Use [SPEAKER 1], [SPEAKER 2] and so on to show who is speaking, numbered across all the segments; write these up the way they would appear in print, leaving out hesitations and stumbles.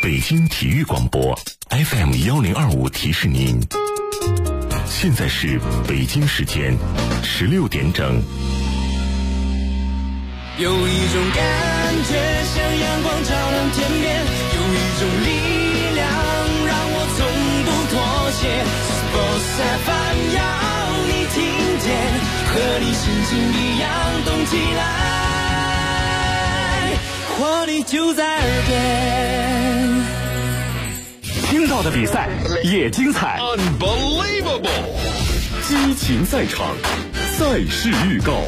[SPEAKER 1] 北京体育广播 FM1025提示您，现在是北京时间16点整。
[SPEAKER 2] 有一种感觉像阳光照亮天边，有一种力量让我从不妥协。Sports FM 要你听见，和你心情一样动起来，活力就在耳边。
[SPEAKER 3] 听到的比赛也精彩
[SPEAKER 4] Unbelievable
[SPEAKER 3] 激情赛场，赛事预告。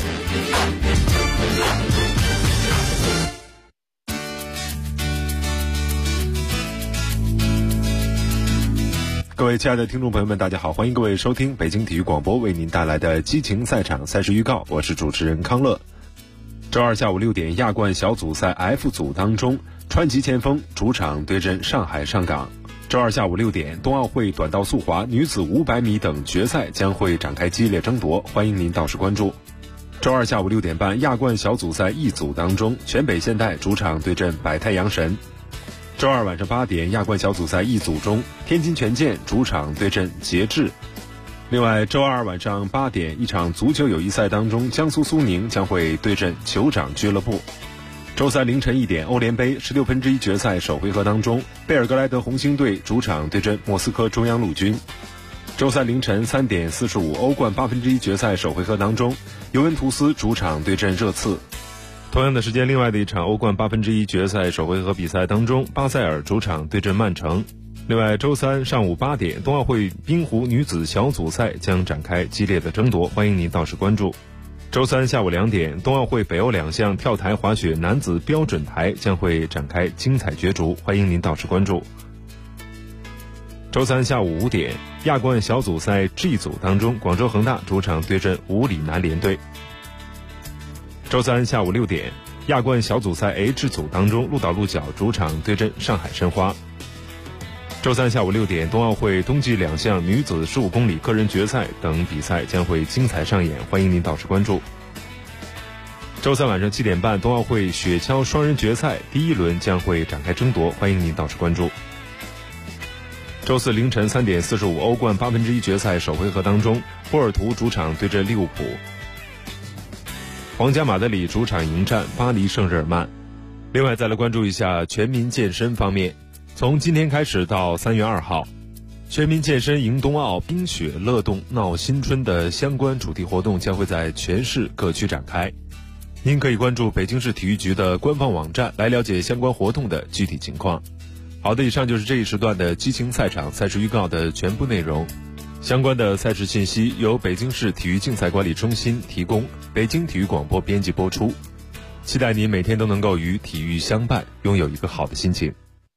[SPEAKER 3] 各位亲爱的听众朋友们，大家好，欢迎各位收听北京体育广播为您带来的激情赛场赛事预告，我是主持人康乐。周二下午6点，亚冠小组赛 F 组当中，川崎前锋主场对阵上海上港。周二下午6点，冬奥会短道速滑、女子500米等决赛将会展开激烈争夺，欢迎您到时关注。周二下午6点半，亚冠小组赛 E 组当中，全北现代主场对阵百太阳神。周二晚上8点，亚冠小组赛 E 组中，天津权健主场对阵节制。另外，周二晚上8点，一场足球友谊赛当中，江苏苏宁将会对阵酋长俱乐部。周三凌晨1点，欧联杯16分之1决赛首回合当中，贝尔格莱德红星队主场对阵莫斯科中央陆军。周三凌晨3点45，欧冠8分之1决赛首回合当中，尤文图斯主场对阵热刺。同样的时间，另外的一场欧冠8分之1决赛首回合比赛当中，巴塞尔主场对阵曼城。另外，周三上午8点，冬奥会冰壶女子小组赛将展开激烈的争夺，欢迎您到时关注。周三下午2点，冬奥会北欧2项跳台滑雪男子标准台将会展开精彩角逐，欢迎您到时关注。周三下午5点，亚冠小组赛 G 组当中，广州恒大主场对阵五里南联队。周三下午6点，亚冠小组赛 H 组当中，鹿岛鹿角主场对阵上海申花。周三下午6点，冬奥会冬季2项女子15公里个人决赛等比赛将会精彩上演，欢迎您到时关注。周三晚上7点半，冬奥会雪橇双人决赛第1轮将会展开争夺，欢迎您到时关注。周四凌晨3点45，欧冠8分之1决赛首回合当中，波尔图主场对阵利物浦。皇家马德里主场迎战巴黎圣日耳曼。另外再来关注一下全民健身方面，从今天开始到3月2号，全民健身迎冬奥冰雪乐动闹新春的相关主题活动将会在全市各区展开。您可以关注北京市体育局的官方网站来了解相关活动的具体情况。好的，以上就是这一时段的激情赛场赛事预告的全部内容。相关的赛事信息由北京市体育竞赛管理中心提供，北京体育广播编辑播出。期待您每天都能够与体育相伴，拥有一个好的心情。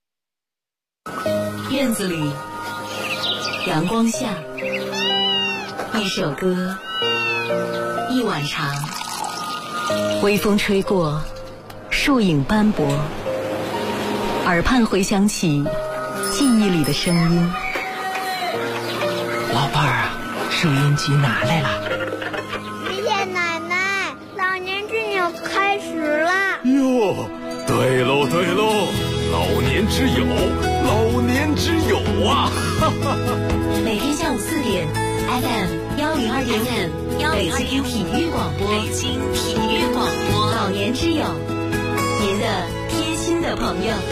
[SPEAKER 5] 院子里，阳光下，一首歌，一碗茶，微风吹过，树影斑驳，耳畔回响起记忆里的声音。
[SPEAKER 6] 老伴儿啊，收音机拿来了。
[SPEAKER 7] 爷爷奶奶，老年之友开始了。
[SPEAKER 3] 哟，对喽对喽，老年之友，老年之友啊！
[SPEAKER 5] 每天下午4点 FM102.5，北京体育广播，北京体育广播，老年之友，您的贴心的朋友。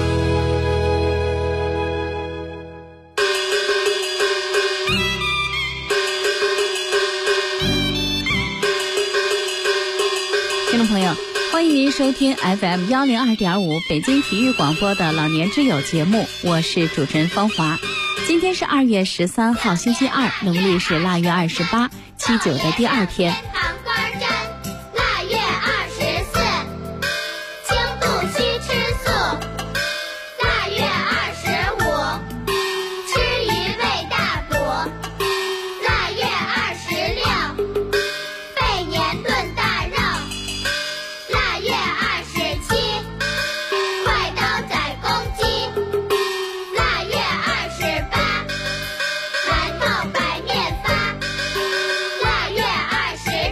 [SPEAKER 8] 听众朋友，欢迎您收听 FM102.5 北京体育广播的老年之友节目，我是主持人芳华。今天是2月13号星期二，农历是腊月28，7、9的第2天。
[SPEAKER 7] 糖瓜针，腊月24，轻度须吃素。腊月25，吃鱼为大补。腊月26，备年炖大肉。腊月27，快刀宰公鸡。腊月28，馒头白面发。腊月29。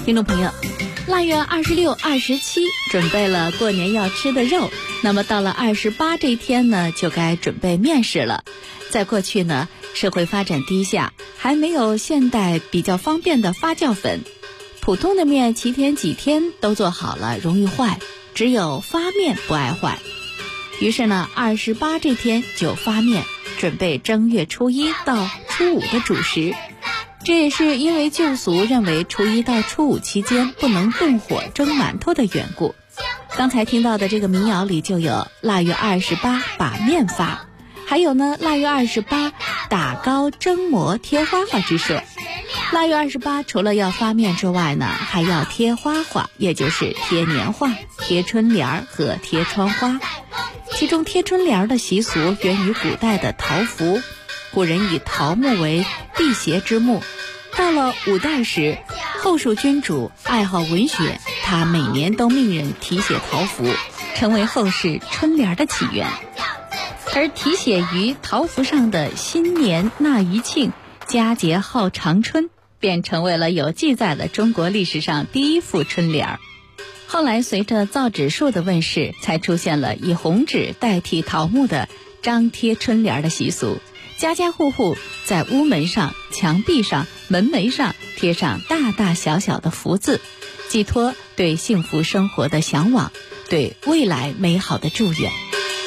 [SPEAKER 8] 听众朋友，腊月26、27准备了过年要吃的肉，那么到了28这天呢，就该准备面食了。在过去呢，社会发展低下，还没有现代比较方便的发酵粉，普通的面7天几天都做好了，容易坏，只有发面不爱坏。于是呢，28这天就发面，准备正月初1到初5的主食。这也是因为旧俗认为初1到初5期间不能动火蒸馒头的缘故。刚才听到的这个民谣里就有腊月28把面发，还有呢腊月28打糕蒸馍贴花花之说。腊月28除了要发面之外呢，还要贴花花，也就是贴年画、贴春联和贴窗花。其中贴春联的习俗源于古代的桃符，古人以桃木为辟邪之木。到了5代时，后蜀君主爱好文学，他每年都命人题写桃符，成为后世春联的起源。而题写于桃符上的新年纳余庆，佳节号长春，便成为了有记载的中国历史上第一副春联。后来随着造纸术的问世，才出现了以红纸代替桃木的张贴春联的习俗。家家户户在屋门上、墙壁上、门楣上贴上大大小小的福字，寄托对幸福生活的向往，对未来美好的祝愿。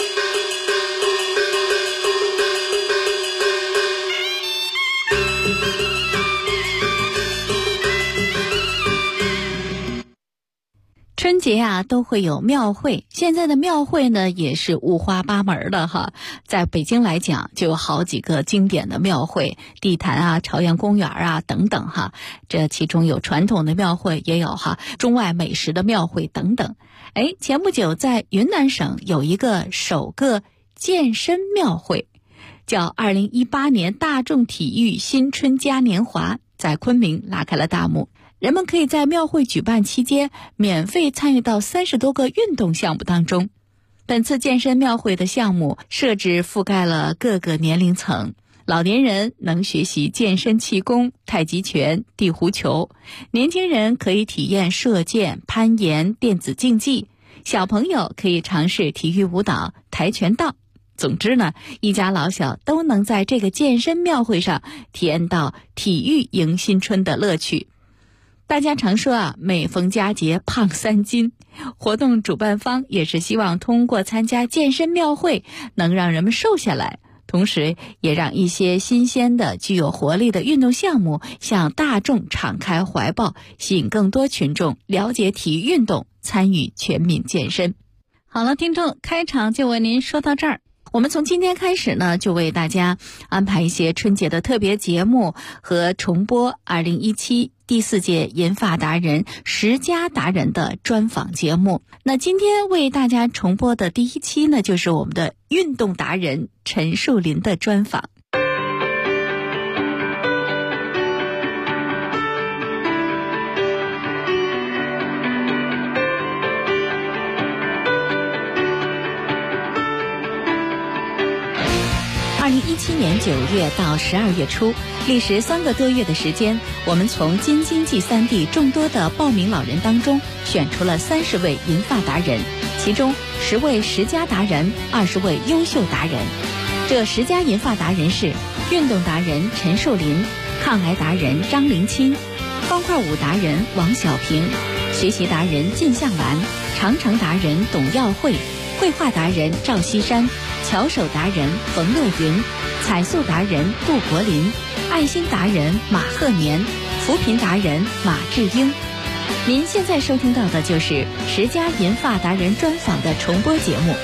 [SPEAKER 8] 春节啊都会有庙会，现在的庙会呢也是五花八门的哈。在北京来讲，就有好几个经典的庙会，地坛啊、朝阳公园啊等等哈。这其中有传统的庙会，也有中外美食的庙会等等。前不久在云南省有一个首个健身庙会，叫2018年大众体育新春嘉年华，在昆明拉开了大幕。人们可以在庙会举办期间免费参与到30多个运动项目当中。本次健身庙会的项目设置覆盖了各个年龄层，老年人能学习健身气功、太极拳、地壶球，年轻人可以体验射箭、攀岩、电子竞技，小朋友可以尝试体育舞蹈、跆拳道。总之呢，一家老小都能在这个健身庙会上体验到体育迎新春的乐趣。大家常说每逢佳节胖3斤，活动主办方也是希望通过参加健身庙会能让人们瘦下来，同时也让一些新鲜的具有活力的运动项目向大众敞开怀抱，吸引更多群众了解体育运动，参与全民健身。好了，听众，开场就为您说到这儿。我们从今天开始呢，就为大家安排一些春节的特别节目和重播2017第4届银发达人10佳达人的专访节目。那今天为大家重播的第1期呢，就是我们的运动达人陈树林的专访。2017年9月到12月初，历时3个多月的时间，我们从京津冀3地众多的报名老人当中选出了30位银发达人，其中10位10佳达人，20位优秀达人。这10佳银发达人是运动达人陈树林、抗癌达人张林清、方块舞达人王小平、学习达人靳向兰、长城达人董耀慧、绘画达人赵锡山、巧手达人冯乐云、彩塑达人杜国林、爱心达人马鹤年、扶贫达人马志英。您现在收听到的就是10佳银发达人专访的重播节目。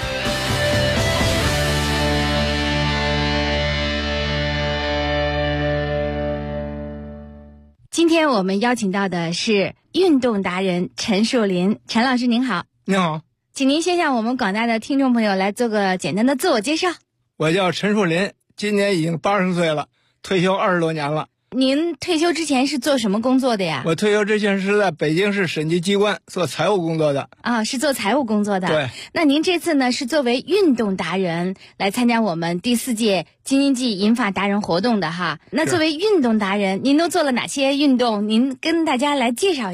[SPEAKER 8] 今天我们邀请到的是运动达人陈树林，陈老师您好。
[SPEAKER 4] 你好，
[SPEAKER 8] 请您先向我们广大的听众朋友来做个简单的自我介绍。
[SPEAKER 4] 我叫陈树林，今年已经80岁了，退休20多年了。
[SPEAKER 8] 您退休之前是做什么工作的呀？
[SPEAKER 4] 我退休之前是在北京市审计机关做财务工作的。
[SPEAKER 8] 是做财务工作的。
[SPEAKER 4] 对。
[SPEAKER 8] 那您这次呢是作为运动达人来参加我们第4届京津冀银发达人活动的哈。那作为运动达人，您都做了哪些运动？您跟大家来介绍一下。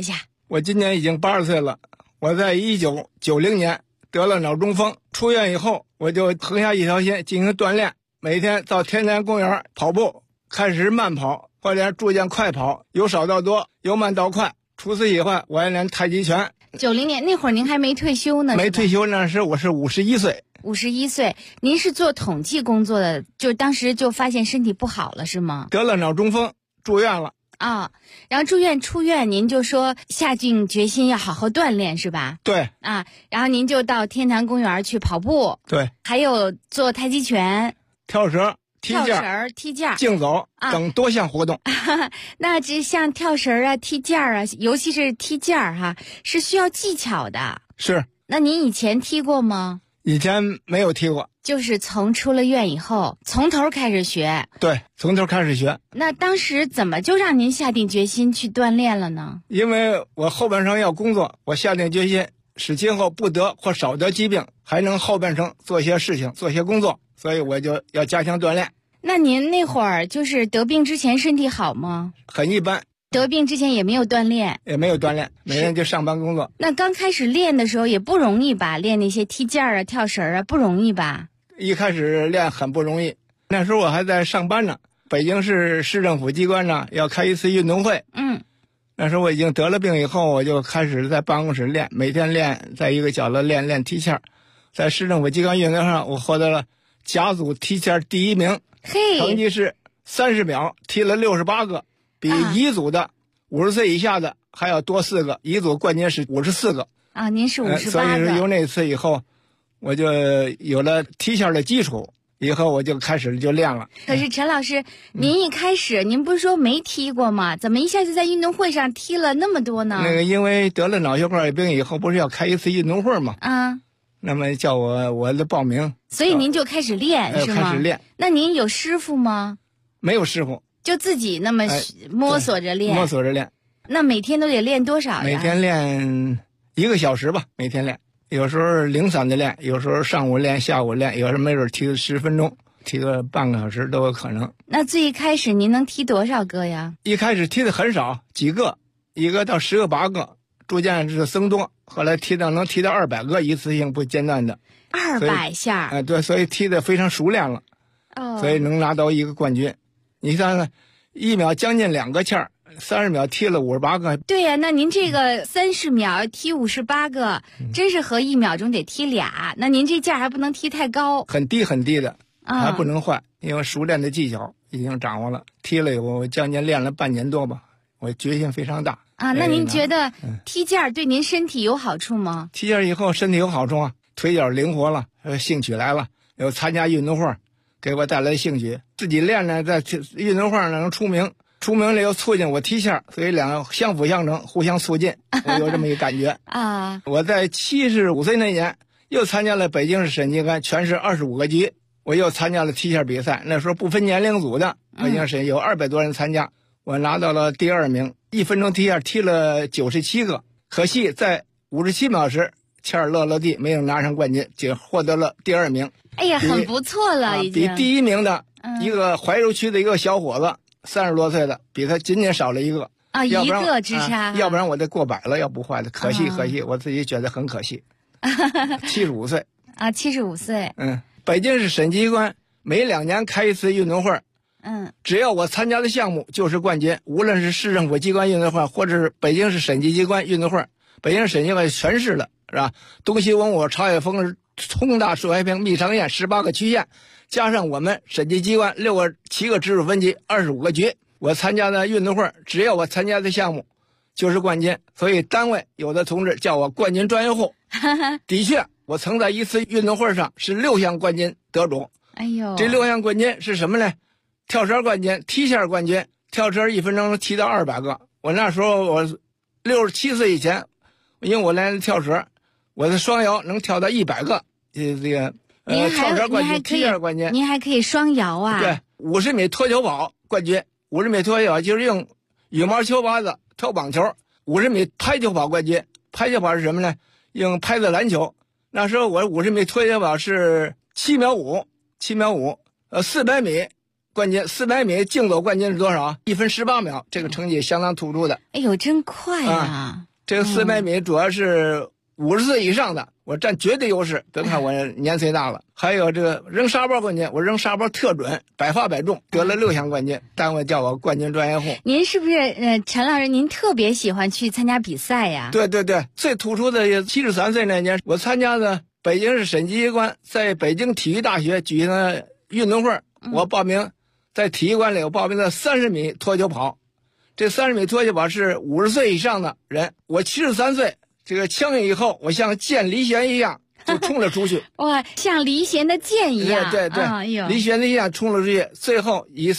[SPEAKER 4] 我今年已经80岁了。我在1990年得了脑中风，出院以后我就横下一条心进行锻炼，每天到天坛公园跑步，开始慢跑，后来逐渐快跑，由少到多，由慢到快。除此以外，我还练太极拳。
[SPEAKER 8] 90年那会儿您还没退休呢？
[SPEAKER 4] 没退休，那时我是51岁。
[SPEAKER 8] 51岁，您是做统计工作的，就当时就发现身体不好了是吗？
[SPEAKER 4] 得了脑中风，住院了。
[SPEAKER 8] 啊，然后出院，您就说下定决心要好好锻炼是吧？
[SPEAKER 4] 对。
[SPEAKER 8] 啊，然后您就到天坛公园去跑步。
[SPEAKER 4] 对。
[SPEAKER 8] 还有做太极拳、
[SPEAKER 4] 跳绳、踢毽、竞走等多项活动。
[SPEAKER 8] 那这像跳绳啊、踢毽啊，尤其是踢毽哈，是需要技巧的。
[SPEAKER 4] 是。
[SPEAKER 8] 那您以前踢过吗？
[SPEAKER 4] 以前没有踢过，
[SPEAKER 8] 就是从出了院以后，从头开始学。
[SPEAKER 4] 对，从头开始学。
[SPEAKER 8] 那当时怎么就让您下定决心去锻炼了呢？
[SPEAKER 4] 因为我后半生要工作，我下定决心使今后不得或少得疾病，还能后半生做些事情、做些工作，所以我就要加强锻炼。
[SPEAKER 8] 那您那会儿就是得病之前身体好吗？
[SPEAKER 4] 很一般。
[SPEAKER 8] 得病之前也没有锻炼？
[SPEAKER 4] 也没有锻炼，每天就上班工作。
[SPEAKER 8] 那刚开始练的时候也不容易吧？练那些踢毽啊、跳绳啊，不容易吧？
[SPEAKER 4] 一开始练很不容易，那时候我还在上班呢。北京市市政府机关呢要开一次运动会。那时候我已经得了病以后，我就开始在办公室练，每天练，在一个角落练踢毽。在市政府机关运动会上，我获得了甲组踢毽第1名，成绩是30秒踢了68个。比乙组的50岁以下的还要多4个，乙组冠军是54个。
[SPEAKER 8] 啊，您是58个。
[SPEAKER 4] 所以由那次以后，我就有了踢毽的基础，以后我就开始就练了。
[SPEAKER 8] 可是陈老师，您一开始您不是说没踢过吗？怎么一下就在运动会上踢了那么多呢？
[SPEAKER 4] 那个因为得了脑血管病以后，不是要开一次运动会吗？那么叫我的报名，
[SPEAKER 8] 所以您就开始练是吗？
[SPEAKER 4] 开始练。
[SPEAKER 8] 那您有师傅吗？
[SPEAKER 4] 没有师傅。
[SPEAKER 8] 就自己那么摸索着练。
[SPEAKER 4] 摸索着练。
[SPEAKER 8] 那每天都得练多少呀？
[SPEAKER 4] 每天练1个小时吧，每天练。有时候零散的练，有时候上午练，下午练，有时候没准踢10分钟，踢个半个小时都有可能。
[SPEAKER 8] 那最开始您能踢多少个呀？
[SPEAKER 4] 一开始踢的很少，几个，1个到10个、8个，逐渐是增多，后来能踢到200个，一次性不间断的。
[SPEAKER 8] 200下。
[SPEAKER 4] 对，所以踢得非常熟练了。所以能拿到一个冠军。你看看，1秒将近2个毽，30秒踢了58个。
[SPEAKER 8] 对呀，那您这个30秒踢58个，真是和1秒钟得踢俩。那您这毽还不能踢太高，
[SPEAKER 4] 很低很低的，还不能坏，因为熟练的技巧已经掌握了。踢了有将近练了半年多吧，我决心非常大。
[SPEAKER 8] 那您觉得踢毽对您身体有好处吗？
[SPEAKER 4] 踢毽以后身体有好处啊，腿脚灵活了，兴趣来了，有参加运动会。给我带来兴趣，自己练呢，在运动会上能出名了又促进我踢毽，所以两个相辅相成，互相促进，我有这么一个感觉我在75岁那年又参加了北京市省机关全市25个级，我又参加了踢毽比赛，那时候不分年龄组的，北京市有200多人参加，我拿到了第2名，1分钟踢毽踢了97个，可惜在57秒时毽落地，没有拿上冠军，仅获得了第2名。
[SPEAKER 8] 哎呀，很不错了，已经
[SPEAKER 4] 比第1名的一个怀柔区的一个小伙子，30多岁的，比他仅仅少了1个
[SPEAKER 8] 一个之差，
[SPEAKER 4] 要不然我得过100了，要不坏的，可惜，我自己觉得很可惜。75岁
[SPEAKER 8] 75岁。
[SPEAKER 4] 北京市省机关每2年开一次运动会，只要我参加的项目就是冠军，无论是市政府机关运动会，或者是北京市省级机关运动会，北京市省机关全市的是吧？东西文物、朝野风、通大、树海坪、密长县18个区县，加上我们审计机关7个直属分级25个局，我参加的运动会，只要我参加的项目就是冠军，所以单位有的同志叫我冠军专业户。的确，我曾在一次运动会上是6项冠军得主。
[SPEAKER 8] 哎呦，
[SPEAKER 4] 这6项冠军是什么呢？跳绳冠军、踢毽冠军，跳绳1分钟能踢到200个。我那时候我67岁以前，因为我练跳绳，我的双摇能跳到100个。这个跳绳冠军、踢毽冠军，
[SPEAKER 8] 您还可以双摇啊？
[SPEAKER 4] 对，50米脱球跑冠军，50米脱球跑就是用羽毛球拍子投棒球，50米拍球跑冠军，拍球跑是什么呢？用拍子篮球。那时候我50米脱球跑是7秒5， 400米冠军，400米竞走冠军是多少？1分18秒，这个成绩相当突出的。
[SPEAKER 8] 哎呦，真快啊！
[SPEAKER 4] 这个400米主要是50岁以上的，我占绝对优势。别看我年岁大了，还有这个扔沙包冠军，我扔沙包特准，百发百中，得了6项冠军，单位叫我冠军专业户。
[SPEAKER 8] 您是不是陈老师？您特别喜欢去参加比赛呀？
[SPEAKER 4] 对对对，最突出的73岁那年，我参加的北京市审计机关在北京体育大学举行的运动会，我报名在体育馆里，我报名的30米脱球跑。这30米脱球跑是50岁以上的人，我73岁。这个枪响以后，我像箭离弦一样就冲了出去。
[SPEAKER 8] 哇，像离弦的箭一样。
[SPEAKER 4] 对对，离弦的一样冲了出去。最后以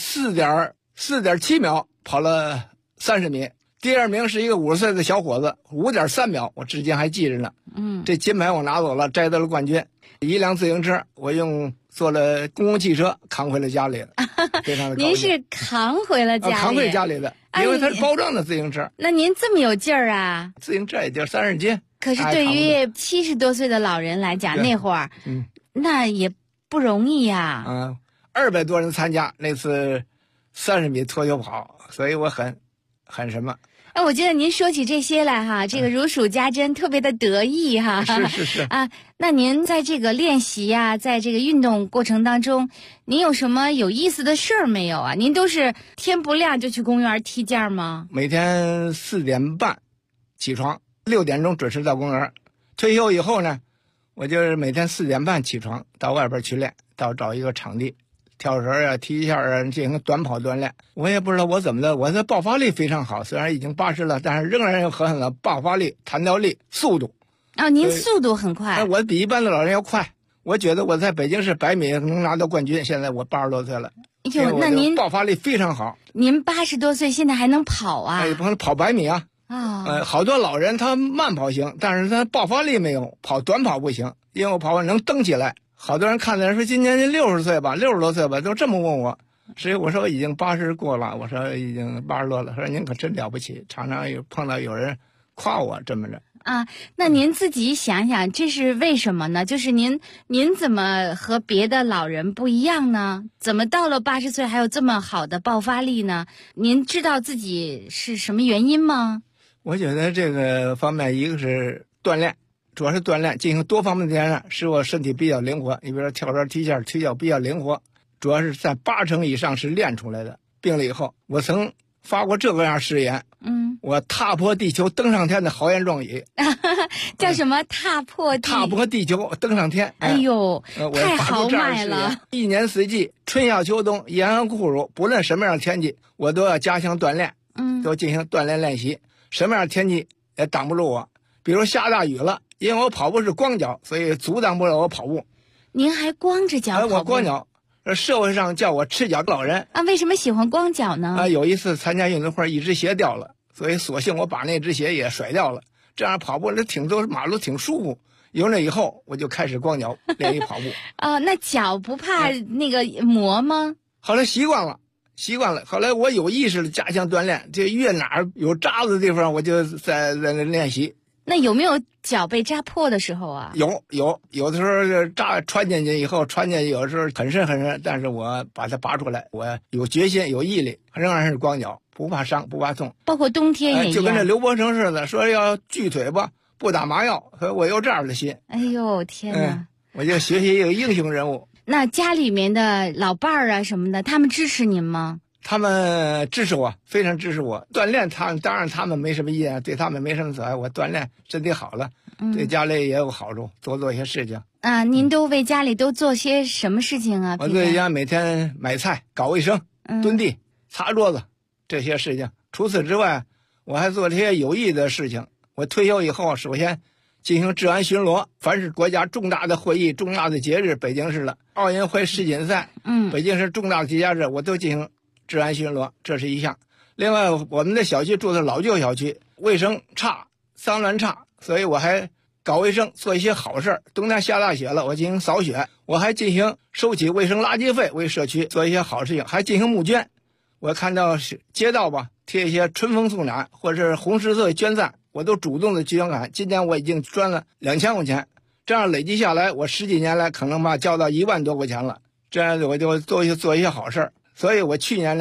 [SPEAKER 4] 4.7秒跑了30米。第2名是一个50岁的小伙子，5.3秒，我至今还记着呢。这金牌我拿走了，摘得了冠军。一辆自行车，我用坐了公共汽车扛回了家里了，非常的高兴。
[SPEAKER 8] 您是扛回了家里？
[SPEAKER 4] 扛回家里的。因为它是包装的自行车。
[SPEAKER 8] 那您这么有劲儿啊？
[SPEAKER 4] 自行车也就30斤。
[SPEAKER 8] 可是对于70多岁的老人来讲，那会儿，那也不容易呀。
[SPEAKER 4] 200多人参加那次30米脱球跑，所以我很什么。
[SPEAKER 8] 哎，我觉得您说起这些来哈，这个如数家珍，特别的得意哈。
[SPEAKER 4] 是
[SPEAKER 8] 啊，那您在这个练习呀，在这个运动过程当中，您有什么有意思的事儿没有啊？您都是天不亮就去公园踢毽吗？
[SPEAKER 4] 每天4点半起床，6点钟准时到公园。退休以后呢，我就是每天4点半起床，到外边去练，到找一个场地。跳绳啊，踢毽啊，进行短跑锻炼。我也不知道我怎么的，我的爆发力非常好，虽然已经80了，但是仍然有很好的爆发力、弹跳力、速度。
[SPEAKER 8] 您速度很快。
[SPEAKER 4] 我比一般的老人要快。我觉得我在北京市100米能拿到冠军，现在我80多岁了。
[SPEAKER 8] 那您
[SPEAKER 4] 爆发力非常好。
[SPEAKER 8] 您80多岁现在还能跑啊？
[SPEAKER 4] 跑100米啊。好多老人他慢跑行，但是他爆发力没有，跑短跑不行，因为我跑能蹬起来。好多人看的人说今年您60岁吧，60多岁吧，都这么问我。所以我说已经80过了，我说已经80多了。说您可真了不起，常常碰到有人夸我这么着。
[SPEAKER 8] 那您自己想想，这是为什么呢？就是您怎么和别的老人不一样呢？怎么到了80岁还有这么好的爆发力呢？您知道自己是什么原因吗？
[SPEAKER 4] 我觉得这个方面，一个是锻炼。主要是锻炼，进行多方面的锻炼，使我身体比较灵活。你比如说跳绳、踢毽、腿脚比较灵活，主要是在80%以上是练出来的。病了以后，我曾发过这个样誓言，我踏破地球登上天的豪言壮语。
[SPEAKER 8] 叫什么？踏破
[SPEAKER 4] 地球登上天。
[SPEAKER 8] 哎呦，太豪迈了！
[SPEAKER 4] 一年四季，春夏秋冬，严寒酷暑，不论什么样的天气，我都要加强锻炼，都进行锻炼练习。什么样的天气也挡不住我。比如下大雨了，因为我跑步是光脚，所以阻挡不了我跑步。
[SPEAKER 8] 您还光着脚跑步？
[SPEAKER 4] 我光脚。社会上叫我赤脚老人。
[SPEAKER 8] 为什么喜欢光脚呢？
[SPEAKER 4] 有一次参加运动会，一只鞋掉了，所以索性我把那只鞋也甩掉了。这样跑步马路挺舒服。有了以后，我就开始光脚练习跑步。
[SPEAKER 8] 那脚不怕那个磨吗？
[SPEAKER 4] 后来习惯了。后来我有意识的加强锻炼，这越哪有渣子的地方，我就在那练习。
[SPEAKER 8] 那有没有脚被扎破的时候啊？
[SPEAKER 4] 有的时候穿进去以后，有的时候很深，但是我把它拔出来，我有决心有毅力，仍然是光脚，不怕伤不怕痛。
[SPEAKER 8] 包括冬天也一样。
[SPEAKER 4] 就跟这刘伯承似的，说要锯腿吧，不打麻药，所以我有这样的心。
[SPEAKER 8] 哎呦天哪！
[SPEAKER 4] 我就学习一个英雄人物。
[SPEAKER 8] 那家里面的老伴儿啊什么的，他们支持您吗？
[SPEAKER 4] 他们支持我，非常支持我。锻炼当然他们没什么意见，对他们没什么阻碍。我锻炼身体好了，对家里也有好处，多做一些事情。
[SPEAKER 8] 您都为家里都做些什么事情啊？
[SPEAKER 4] 我在家每天买菜、搞卫生、蹲地、擦桌子这些事情。除此之外，我还做这些有益的事情。我退休以后，首先进行治安巡逻，凡是国家重大的会议、重大的节日，北京市的奥运会、世锦赛，北京市重大的节假日，我都进行治安巡逻，这是一项。另外，我们的小区住的老旧小区，卫生差，脏乱差，所以我还搞卫生，做一些好事。冬天下大雪了，我进行扫雪，我还进行收取卫生垃圾费，为社区做一些好事情，还进行募捐。我看到街道吧贴一些春风送暖或者是红十字会捐赞，我都主动的捐款。今年我已经捐了2000块钱，这样累计下来，我10几年来可能交到1万多块钱了。这样子我就做一些好事。所以我去年呢，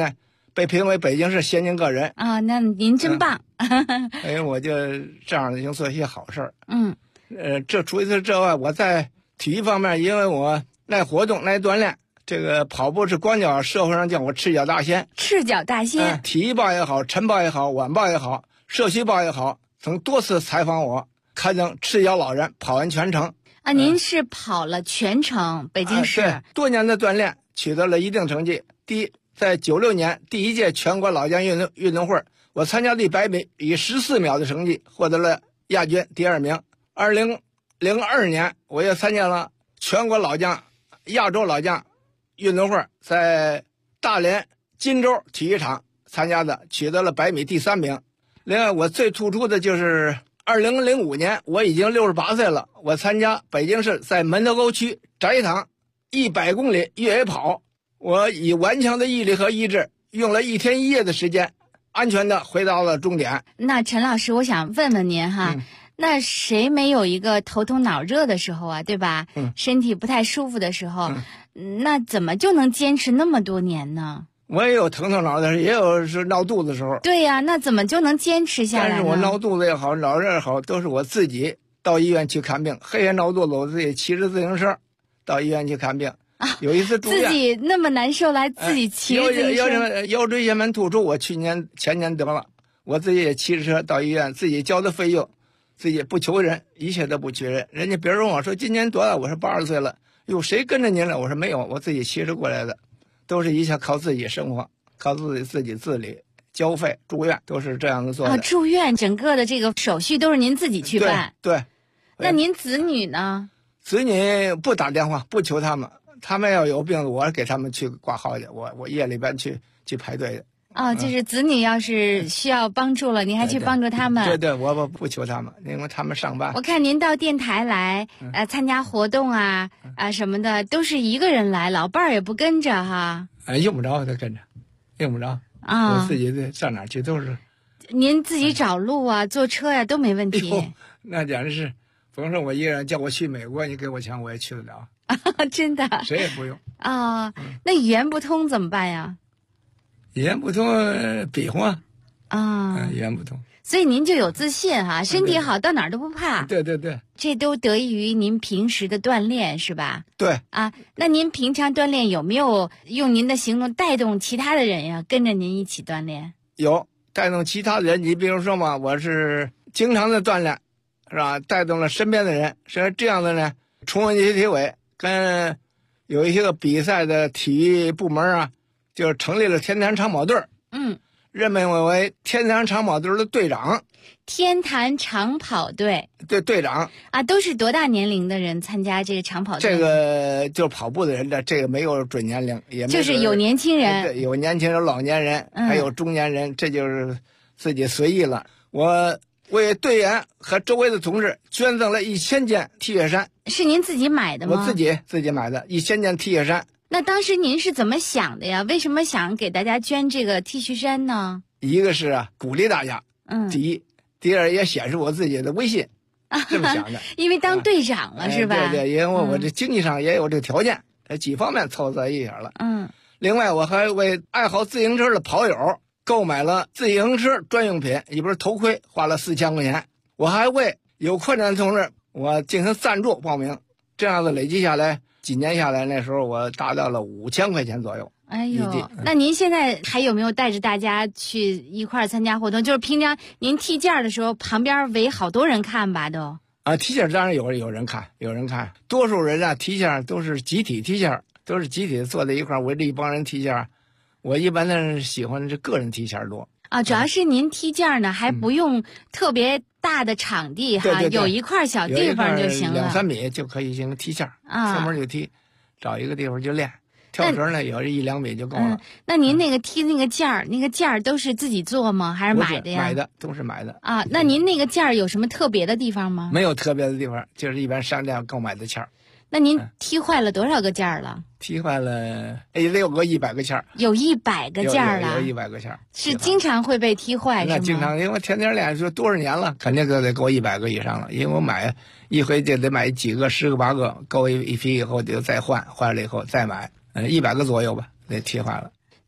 [SPEAKER 4] 被评为北京市先进个人。
[SPEAKER 8] 啊，那您真棒。
[SPEAKER 4] 我就这样已经做一些好事儿。
[SPEAKER 8] 嗯。
[SPEAKER 4] 这除此之外，我在体育方面，因为我爱活动、爱锻炼，这个跑步是光脚，社会上叫我赤脚大仙。
[SPEAKER 8] 赤脚大仙。
[SPEAKER 4] 体育报也好，晨报也好，晚报也好，社区报也好，曾多次采访我，刊登赤脚老人跑完全程。
[SPEAKER 8] 啊，您是跑了全程北京市。
[SPEAKER 4] 对，多年的锻炼取得了一定成绩。第一，在96年第1届全国老将运动会，我参加的100米以14秒的成绩获得了亚军第2名。2002年，我又参加了全国老将、亚洲老将运动会，在大连金州体育场参加的，取得了100米第3名。另外，我最突出的就是2005年，我已经68岁了，我参加北京市在门头沟区翟塘100公里越野跑，我以顽强的毅力和意志，用了1天1夜的时间，安全的回到了终点。
[SPEAKER 8] 那陈老师，我想问问您哈。那谁没有一个头痛脑热的时候啊，对吧？身体不太舒服的时候，那怎么就能坚持那么多年呢？
[SPEAKER 4] 我也有疼痛脑热，也有是闹肚子的时候。
[SPEAKER 8] 对呀，那怎么就能坚持下来呢？
[SPEAKER 4] 但是我闹肚子也好，脑热也好，都是我自己到医院去看病。黑夜闹肚子，我自己骑着自行车到医院去看病。有一次住院，
[SPEAKER 8] 自己那么难受，来自己骑着自行车。
[SPEAKER 4] 腰椎间盘突出，我前年得了，我自己也骑着车到医院，自己交的费用。自己不求人，一切都不求人。人家别人问我说今年多大，我说80岁了。有谁跟着您了？我说没有，我自己骑着过来的，都是一切靠自己生活，靠自己自理，交费、住院都是这样子做的。
[SPEAKER 8] 住院整个的这个手续都是您自己去办。
[SPEAKER 4] 对。
[SPEAKER 8] 那您子女呢？
[SPEAKER 4] 子女不打电话，不求他们，他们要有病，我给他们去挂号去，我夜里边去排队的。
[SPEAKER 8] 就是子女要是需要帮助了，您还去帮助他们。
[SPEAKER 4] 对，我不求他们，因为他们上班。
[SPEAKER 8] 我看您到电台来，参加活动啊什么的，都是一个人来，老伴儿也不跟着哈。
[SPEAKER 4] 用不着他跟着，用不着我自己上哪去都是。
[SPEAKER 8] 您自己找路啊，坐车呀都没问题。
[SPEAKER 4] 那简直是，甭说我一个人，叫我去美国，你给我钱我也去得了。
[SPEAKER 8] 真的？
[SPEAKER 4] 谁也不用
[SPEAKER 8] 那语言不通怎么办呀？
[SPEAKER 4] 语言不通，比划语言不通，
[SPEAKER 8] 所以您就有自信哈，身体好，到哪儿都不怕。
[SPEAKER 4] 对，
[SPEAKER 8] 这都得益于您平时的锻炼，是吧？
[SPEAKER 4] 对
[SPEAKER 8] 那您平常锻炼有没有用您的行动带动其他的人呀，跟着您一起锻炼？
[SPEAKER 4] 有带动其他的人，你比如说嘛，我是经常的锻炼，是吧？带动了身边的人，是这样的呢。崇文节体委跟有一些个比赛的体育部门就成立了天坛长跑队，任命我为天坛长跑队的队长。
[SPEAKER 8] 天坛长跑队
[SPEAKER 4] 队长
[SPEAKER 8] 都是多大年龄的人参加这个长跑队？
[SPEAKER 4] 这个就跑步的人的，这个没有准年龄，也没
[SPEAKER 8] 就是有年轻人，
[SPEAKER 4] 对，有年轻人、老年人，还有中年人，这就是自己随意了。我为队员和周围的同志捐赠了1000件 T 恤衫。
[SPEAKER 8] 是您自己买的吗？
[SPEAKER 4] 我自己买的1000件 T 恤衫。
[SPEAKER 8] 那当时您是怎么想的呀？为什么想给大家捐这个 T 恤衫呢？
[SPEAKER 4] 一个是鼓励大家，第一，第二也显示我自己的威信，这么想的。
[SPEAKER 8] 因为当队长了是吧？
[SPEAKER 4] 对，因为我这经济上也有这个条件，这几方面凑在一起了。另外我还为爱好自行车的跑友购买了自行车专用品，也不是头盔，花了4000块钱。我还为有困难的同志我进行赞助报名，这样子累积下来，几年下来，那时候我达到了5000块钱左右。
[SPEAKER 8] 哎呦，那您现在还有没有带着大家去一块儿参加活动？就是平常您踢毽的时候，旁边围好多人看吧都？
[SPEAKER 4] 踢毽当然有人看，多数人踢毽都是集体踢毽，都是集体坐在一块儿围着一帮人踢毽。我一般呢喜欢这个人踢毽多。
[SPEAKER 8] 主要是您踢毽呢还不用特别大的场地哈，
[SPEAKER 4] 对，
[SPEAKER 8] 有一块小地方就行了
[SPEAKER 4] ，2-3米就可以进行踢毽，出门就踢，找一个地方就练。跳绳呢，有1-2米就够了。
[SPEAKER 8] 那您那个踢那个毽儿都是自己做吗？还是买的呀？
[SPEAKER 4] 买的，都是买的。
[SPEAKER 8] 那您那个毽儿有什么特别的地方吗？
[SPEAKER 4] 没有特别的地方，就是一般商店购买的毽儿。
[SPEAKER 8] 那您踢坏了多少个毽儿了？
[SPEAKER 4] 踢坏了，得有个100个毽儿。
[SPEAKER 8] 有100个毽儿了？
[SPEAKER 4] 有100个毽儿。
[SPEAKER 8] 是经常会被踢坏是吗？
[SPEAKER 4] 那经常，因为我天天练，说多少年了，肯定得给我100个以上了。因为我买一回就得买几个，10个8个，够一批以后就再换，坏了以后再买。100个左右吧，得踢坏了。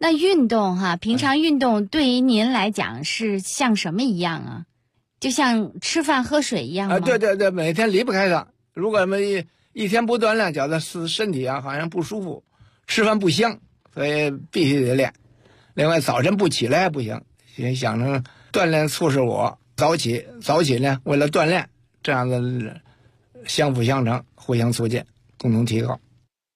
[SPEAKER 8] 那运动哈，平常运动对于您来讲是像什么一样啊？就像吃饭喝水一样吗？
[SPEAKER 4] 对对对，每天离不开它。如果一天不锻炼，觉得身体啊好像不舒服，吃饭不香，所以必须得练。另外早晨不起来不行，想着锻炼促使我早起呢，为了锻炼，这样子相辅相成，互相促进，共同提高。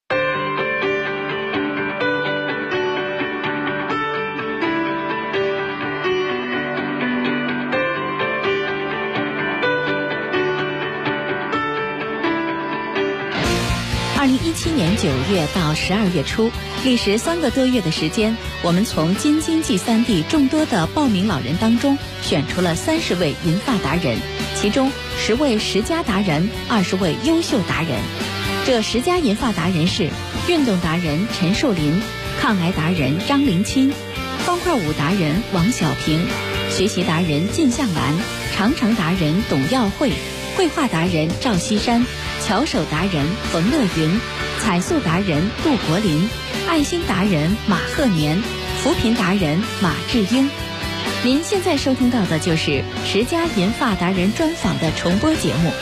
[SPEAKER 8] 2017年9月到12月初，历时3个多月的时间，我们从京津冀3地众多的报名老人当中选出了30位银发达人，其中10位10佳达人，20位优秀达人。这10佳银发达人是运动达人陈树林、抗癌达人张林清、方块舞达人王小平、学习达人靳向兰、长城达人董耀慧、绘画达人赵锡山、巧手达人冯乐云、彩塑达人杜国林、爱心达人马鹤年、扶贫达人马志英。您现在收听到的就是10佳银发达人专访的重播节目。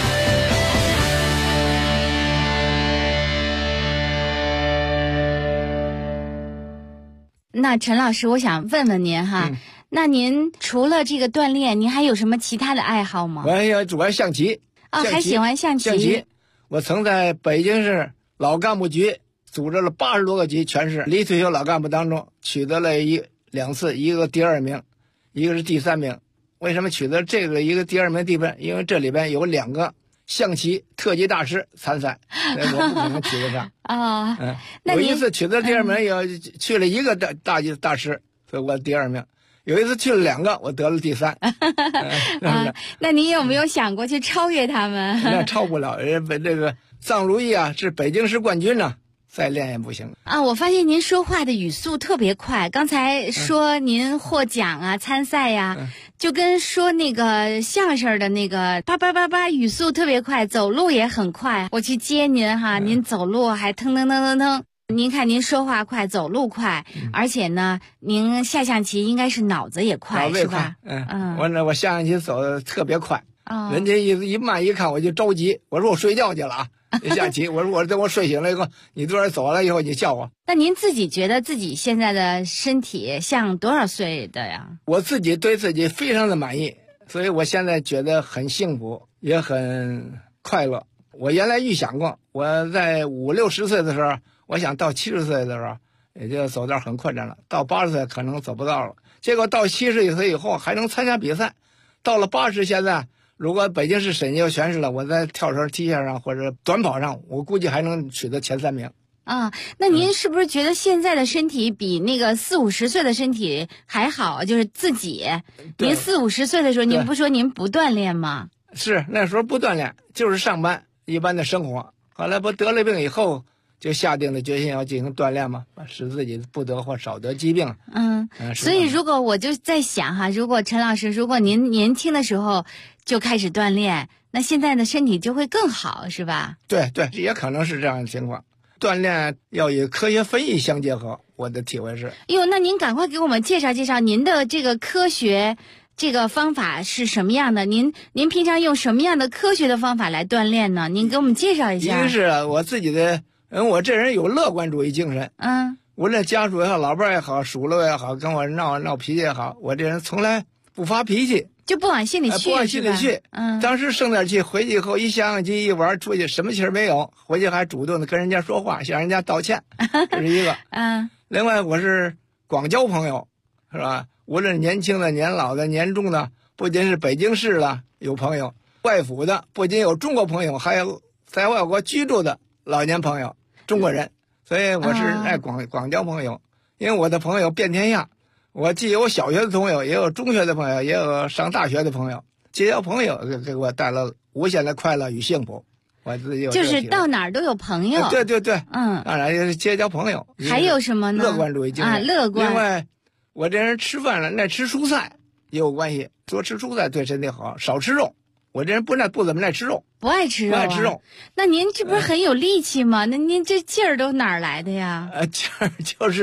[SPEAKER 8] 那陈老师，我想问问您哈，那您除了这个锻炼，您还有什么其他的爱好吗？
[SPEAKER 4] 我也主要象棋。
[SPEAKER 8] 还喜欢象棋。
[SPEAKER 4] 我曾在北京市老干部局组织了80多个级全市离退休老干部当中取得了2次，一个第2名，一个是第3名。为什么取得这个一个第2名第1名？因为这里边有2个象棋特级大师参赛，我不可能取得上。有一次取得第2名，也去了一个大师，所以我第2名。有一次去了2个，我得了第3。
[SPEAKER 8] 那您有没有想过去超越他们？
[SPEAKER 4] 那超不了，这个臧如意啊是北京市冠军呢，再练也不行
[SPEAKER 8] 啊。我发现您说话的语速特别快，刚才说您获奖啊、参赛呀，就跟说那个相声的那个叭叭叭叭，语速特别快，走路也很快。我去接您哈，您走路还腾腾腾腾腾。您看，您说话快，走路快，而且呢，您下象棋应该是脑子也快，是吧？
[SPEAKER 4] 我下象棋走的特别快，人家一慢一看我就着急，我说我睡觉去了啊，下棋，我说等我睡醒了以后，你多少走了以后你叫我。
[SPEAKER 8] 那您自己觉得自己现在的身体像多少岁的呀？
[SPEAKER 4] 我自己对自己非常的满意，所以我现在觉得很幸福，也很快乐。我原来预想过，我在50、60岁的时候。我想到70岁的时候，也就走道很困难了。到80岁可能走不到了。结果到70岁以后还能参加比赛。到了80，现在如果北京市省级全市了，我在跳绳、踢毽上或者短跑上，我估计还能取得前3名。
[SPEAKER 8] 那您是不是觉得现在的身体比那个40、50岁的身体还好？就是自己，您40、50岁的时候，您不说您不锻炼吗？
[SPEAKER 4] 是那时候不锻炼，就是上班一般的生活。后来不得了病以后。就下定了决心要进行锻炼嘛，使自己不得或少得疾病。
[SPEAKER 8] 所以如果我就在想哈，如果陈老师，如果您年轻的时候就开始锻炼，那现在的身体就会更好，是吧？
[SPEAKER 4] 对，也可能是这样的情况。锻炼要与科学分析相结合，我的体会是。
[SPEAKER 8] 那您赶快给我们介绍介绍您的这个科学这个方法是什么样的？您平常用什么样的科学的方法来锻炼呢？您给我们介绍一下。
[SPEAKER 4] 一个是我自己的。我这人有乐观主义精神。无论家属也好，老伴儿也好，属了也好，跟我闹脾气也好，我这人从来不发脾气，
[SPEAKER 8] 就不往心里去，
[SPEAKER 4] 不往心里去。当时生点气，回去以后一下象棋一玩出去，什么气儿没有，回去还主动的跟人家说话，向人家道歉，这是一个。另外我是广交朋友，是吧？无论年轻的、年老的、年中的，不仅是北京市的有朋友，外府的不仅有中国朋友，还有在外国居住的老年朋友。中国人，所以我是爱广交朋友，因为我的朋友遍天下，我既有小学的朋友，也有中学的朋友，也有上大学的朋友，结交朋友给我带来无限的快乐与幸福。我自己有
[SPEAKER 8] 就是到哪儿都有朋友。
[SPEAKER 4] 对，当然就是结交朋友。
[SPEAKER 8] 还有什么呢？
[SPEAKER 4] 乐观主义精神
[SPEAKER 8] 乐观。
[SPEAKER 4] 另外，我这人吃饭了，爱吃蔬菜也有关系，多吃蔬菜对身体好，少吃肉。我这人不怎么爱吃肉，
[SPEAKER 8] 不爱吃肉。那您这不是很有力气吗？那您这劲儿都哪儿来的呀？
[SPEAKER 4] 劲儿就是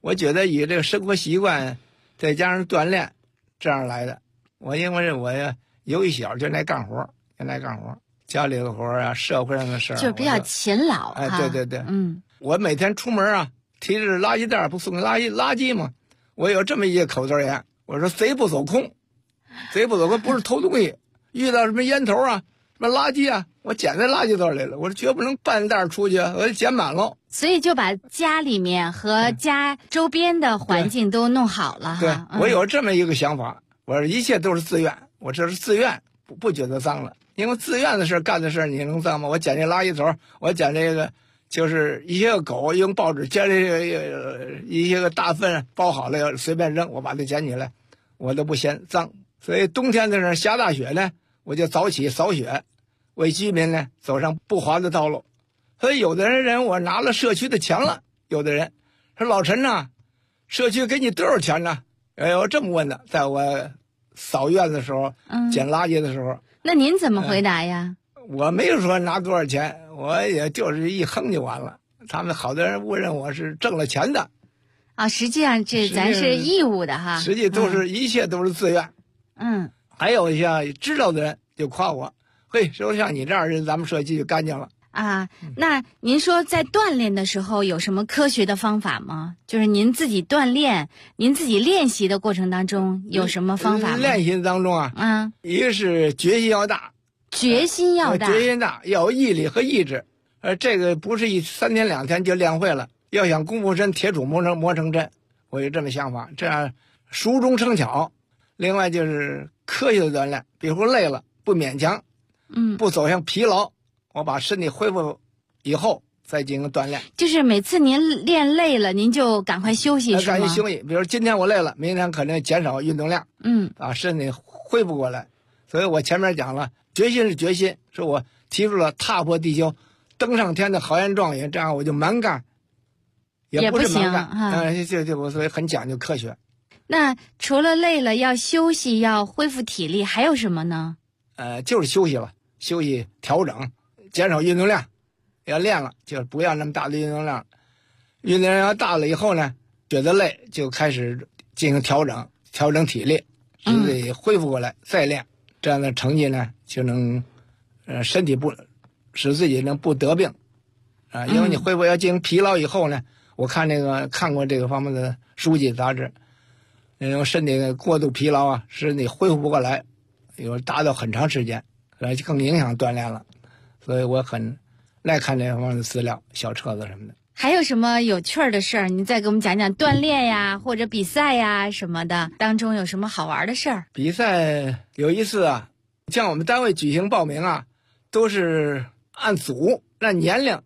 [SPEAKER 4] 我觉得以这个生活习惯再加上锻炼这样来的。我因为我由小就爱干活，家里的活啊，社会上的事儿，
[SPEAKER 8] 就是比较勤劳。
[SPEAKER 4] 对对对，我每天出门啊，提着垃圾袋不送垃圾吗？我有这么一个口头言，我说贼不走空，不是偷东西，遇到什么烟头啊、什么垃圾啊，我捡在垃圾袋里了，我说绝不能半袋出去，我就捡满了。
[SPEAKER 8] 所以就把家里面和家周边的环境都弄好了
[SPEAKER 4] 对，
[SPEAKER 8] 哈。
[SPEAKER 4] 我有这么一个想法，我说一切都是自愿，我这是自愿，不觉得脏了。因为自愿的事干的事你能脏吗？我捡这垃圾头，我捡这个就是一些个狗用报纸将这个一些个大粪包好了要随便扔，我把它捡起来，我都不嫌脏。所以冬天的时候下大雪呢，我就早起扫雪，为居民呢走上不滑的道路。所以有的人我拿了社区的钱了，有的人说老陈呐，社区给你多少钱呢？我这么问的，在我扫院的时候，捡垃圾的时候。
[SPEAKER 8] 那您怎么回答呀？
[SPEAKER 4] 我没有说拿多少钱，我也就是一哼就完了。他们好多人误认我是挣了钱的，
[SPEAKER 8] 实际上咱是义务的哈。
[SPEAKER 4] 实际都是一切都是自愿。还有一些知道的人就夸我，嘿，说像你这样人，咱们社区就干净了。
[SPEAKER 8] 那您说在锻炼的时候有什么科学的方法吗？就是您自己锻炼、您自己练习的过程当中有什么方法吗？
[SPEAKER 4] 练习当中一个是决心要大，
[SPEAKER 8] 决心要
[SPEAKER 4] 大，要有毅力和意志。这个不是3天2天就练会了，要想功夫深，铁杵磨成针。我有这么想法，这样熟中生巧。另外就是科学的锻炼，比如说累了不勉强，不走向疲劳。我把身体恢复以后再进行锻炼，
[SPEAKER 8] 就是每次您练累了，您就赶快休息，是吗？
[SPEAKER 4] 赶紧休息。比如今天我累了，明天可能减少运动量，身体恢复过来。所以我前面讲了，决心是决心，是我提出了踏破地球、登上天的豪言壮语，这样我就蛮干，也不是蛮干，我所以很讲究科学。
[SPEAKER 8] 那除了累了要休息、要恢复体力，还有什么呢？
[SPEAKER 4] 就是休息了，休息调整。减少运动量，要练了就不要那么大的运动量。运动量要大了以后呢，觉得累就开始进行调整体力，使自己恢复过来再练，这样的成绩呢就能身体使自己能不得病因为你恢复要进行疲劳以后呢，我看过这个方面的书籍杂志，身体过度疲劳使你恢复不过来，有达到很长时间，更影响锻炼了。所以我很爱看这方面的资料、小册子什么的。
[SPEAKER 8] 还有什么有趣儿的事儿？你再给我们讲讲锻炼呀，或者比赛呀什么的，当中有什么好玩的事儿？
[SPEAKER 4] 比赛有一次像我们单位举行报名都是按组、按年龄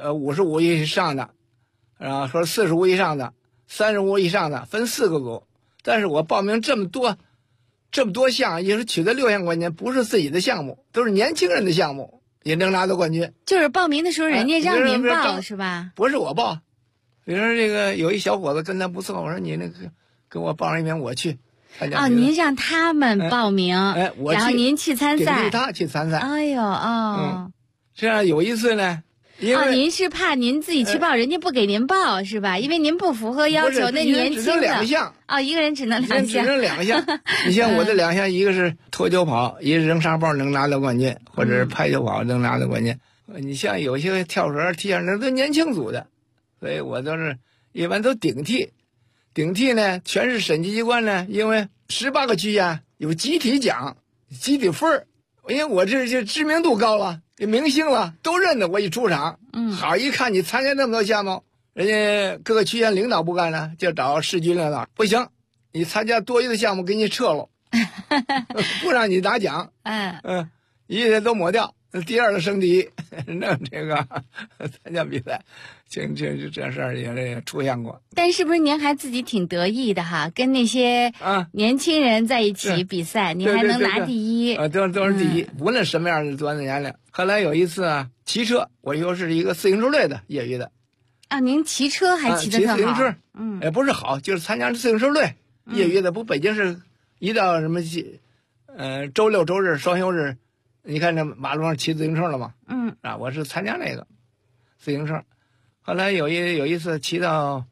[SPEAKER 4] ，55以上的，说45以上的、35以上的，分4个组。但是我报名这么多项，也是取得6项冠军，不是自己的项目，都是年轻人的项目。也能拿到冠军，
[SPEAKER 8] 就是报名的时候人家让您报是吧？
[SPEAKER 4] 不是我报，比如说这个有一小伙子跟他不错，我说你给我报上一名，我去。
[SPEAKER 8] 您让他们报名，
[SPEAKER 4] 我
[SPEAKER 8] 然后您去参赛，
[SPEAKER 4] 顶替他去参赛。
[SPEAKER 8] 哎呦
[SPEAKER 4] 这样有一次呢，因为
[SPEAKER 8] 您是怕您自己去报，人家不给您报是吧？因为您不符合要求，那年轻的
[SPEAKER 4] 2项
[SPEAKER 8] 一个人只能2项，
[SPEAKER 4] 只能2项。你像我的2项，一个是脱臼跑，一个是扔沙包能拿到冠军，或者是拍球跑能拿到冠军。你像有些跳绳、踢毽那都年轻组的，所以我都是一般都顶替。顶替呢，全市审计机关呢，因为18个区县有集体奖、集体分，因为我这知名度高了。明星了都认得我一出场，好一看你参加那么多项目，人家各个区县领导不干了，就找市局领导，不行，你参加多余的项目给你撤了，不让你拿奖，一切都抹掉，第2个升第1，那这个参加比赛，这事儿也出现过。
[SPEAKER 8] 但是不是您还自己挺得意的哈？跟那些年轻人在一起比赛，您还能拿第1，
[SPEAKER 4] 都是第1，无论什么样的多大年龄。后来有一次骑车，我又是一个自行车队的业余的。
[SPEAKER 8] 您骑车还骑得特好？
[SPEAKER 4] 骑自行车，也不是好，就是参加自行车队，业余的。不，北京市一到什么周6周日双休日，你看这马路上骑自行车了吗？我是参加那个自行车。后来有一次骑到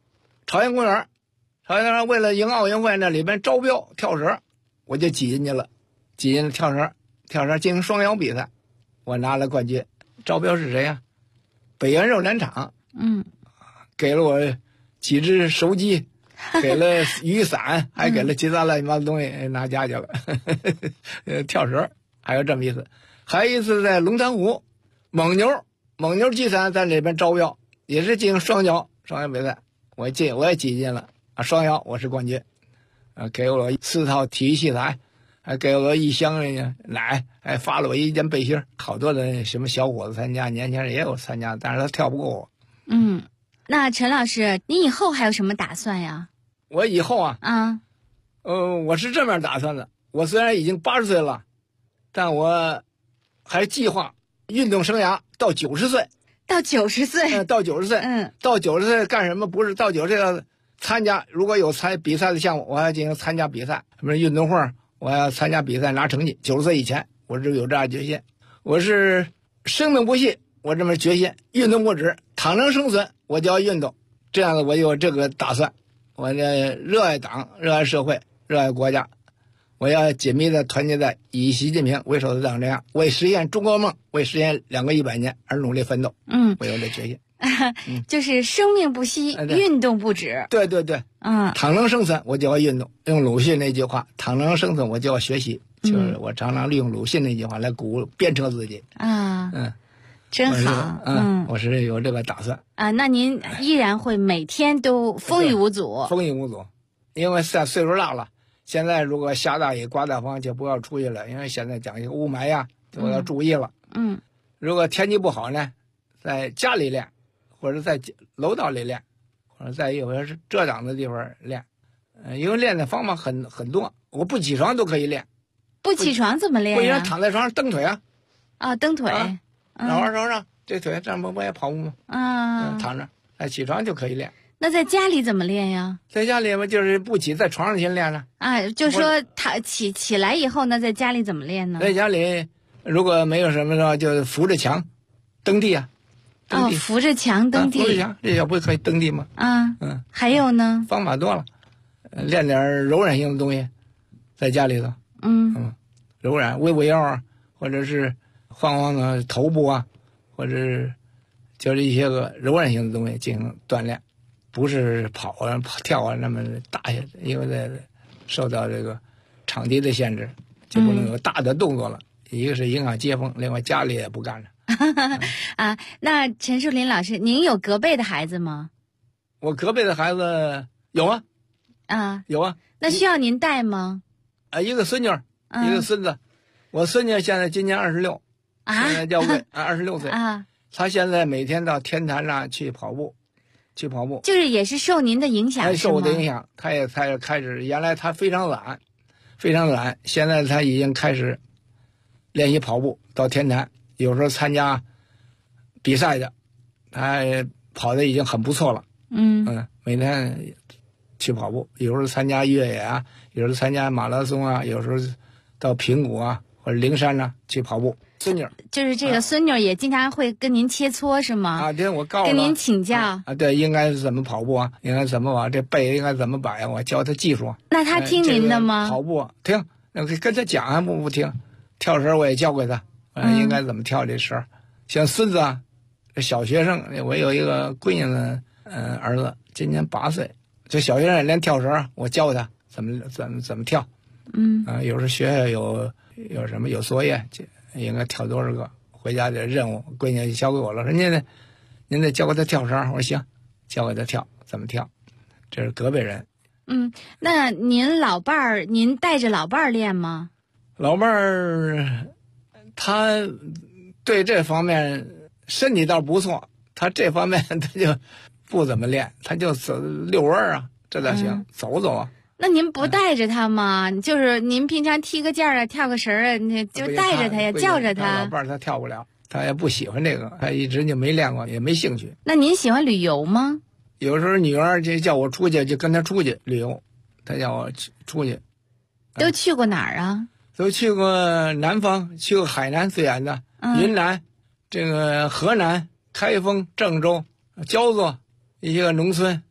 [SPEAKER 4] 朝阳公园，朝阳公园为了迎奥运会那里边招标跳绳，我就挤进去了，挤进了跳绳进行双摇比赛，我拿了冠军。招标是谁呀？北原肉联厂，给了我几只熟鸡，给了雨伞，还给了其他乱七八糟东西，拿家去了。跳绳还有这么一次，还有一次在龙潭湖，蒙牛集团在里边招标，也是进行双摇比赛，我也挤进了啊，双摇我是冠军，给我4套体育器材，还给我1箱奶，还发了我1件背心。好多的什么小伙子参加，年轻人也有参加，但是他跳不过我。
[SPEAKER 8] 那陈老师，你以后还有什么打算呀？
[SPEAKER 4] 我以后我是这么打算的。我虽然已经80岁了，但我还计划运动生涯到90岁。
[SPEAKER 8] 到90岁？
[SPEAKER 4] 到90岁。到90岁干什么？不是到90岁要参加，如果有比赛的项目，我还要进行参加比赛。什么运动会，我要参加比赛拿成绩。90岁以前，我是有这样决心。我是生命不息，我这么决心，运动不止，倘能生存，我就要运动。这样的我有这个打算。我这热爱党，热爱社会，热爱国家，我要紧密的团结在以习近平为首的党中央，为实现中国梦，为实现2个100年而努力奋斗。我有这决心。
[SPEAKER 8] 就是生命不息，运动不止。
[SPEAKER 4] 对。倘能生存，我就要运动。用鲁迅那句话，倘能生存，我就要学习。就是我常常利用鲁迅那句话来鼓舞鞭策自己。
[SPEAKER 8] 真好。
[SPEAKER 4] 我是有这个打算
[SPEAKER 8] 啊。那您依然会每天都风雨无阻？
[SPEAKER 4] 风雨无阻，因为岁数大了。现在如果下大雨刮大风就不要出去了，因为现在讲究雾霾呀，就要注意了。如果天气不好呢，在家里练，或者在楼道里练，或者在有些是遮挡的地方练。因为练的方法很多，我不起床都可以练。
[SPEAKER 8] 不起床怎么练呀？
[SPEAKER 4] 不行，躺在床上蹬腿啊。
[SPEAKER 8] 蹬腿。
[SPEAKER 4] 老二床上这腿这样不也跑步吗？躺着，起床就可以练。
[SPEAKER 8] 那在家里怎么练呀？
[SPEAKER 4] 在家里嘛，就是不起，在床上先练了。
[SPEAKER 8] 就说起来以后呢，在家里怎么练呢？
[SPEAKER 4] 在家里如果没有什么的话，就扶着墙蹬地。
[SPEAKER 8] 扶着墙蹬地。
[SPEAKER 4] 扶着墙，这要不可以蹬地吗？
[SPEAKER 8] 还有呢？
[SPEAKER 4] 方法多了，练点柔软性的东西，在家里头。柔软微腰啊，或者是晃的头部啊，或者是就是一些个柔软性的东西进行锻炼，不是跑跳那么大，因为受到这个场地的限制，就不能有大的动作了。一个是影响接风，另外家里也不干了。
[SPEAKER 8] 那陈树林老师，您有隔辈的孩子吗？
[SPEAKER 4] 我隔辈的孩子有啊。有啊。
[SPEAKER 8] 那需要您带吗？
[SPEAKER 4] 一个孙女，一个孙子。我孙女现在今年26，现在叫26岁。他现在每天到天坛上去跑步。
[SPEAKER 8] 就是也是受您的影响，
[SPEAKER 4] 受我的影响，他也开始，原来他非常懒，现在他已经开始练习跑步，到天坛，有时候参加比赛的，他跑的已经很不错了。每天去跑步，有时候参加越野啊，有时候参加马拉松啊，有时候到平谷啊或者灵山啊去跑步。孙女
[SPEAKER 8] 就是这个孙女也经常会跟您切磋是吗？
[SPEAKER 4] 对，我告诉她，
[SPEAKER 8] 跟您请教
[SPEAKER 4] 对，应该是怎么跑步啊，应该怎么往这背应该怎么摆啊，我教她技术。
[SPEAKER 8] 那她听您的吗？
[SPEAKER 4] 跑步听，跟她讲还不听。跳绳我也教给她，应该怎么跳这绳。像孙子啊，小学生，我有一个闺女的儿子，今年8岁，这小学生也练跳绳，我教他怎么跳。有时候学校有什么有作业，应该跳多少个，回家的任务，闺女交给我了，说您得教给他跳绳。我说行，教给他跳，怎么跳。这是隔辈人。
[SPEAKER 8] 那您带着老伴儿练吗？
[SPEAKER 4] 老伴儿他对这方面身体倒不错，他这方面他就不怎么练，他就遛弯啊，这倒行，走走啊。
[SPEAKER 8] 那您不带着他吗？就是您平常踢个毽啊，跳个绳啊，你就带着他呀，叫着他。
[SPEAKER 4] 老伴儿他跳不了，他也不喜欢这个，他一直就没练过，也没兴趣。
[SPEAKER 8] 那您喜欢旅游吗？
[SPEAKER 4] 有时候女儿就叫我出去，就跟她出去旅游，她叫我出去。
[SPEAKER 8] 都去过哪儿啊？
[SPEAKER 4] 都去过南方，去过海南最远的，云南，这个河南、开封、郑州、焦作一些个农村。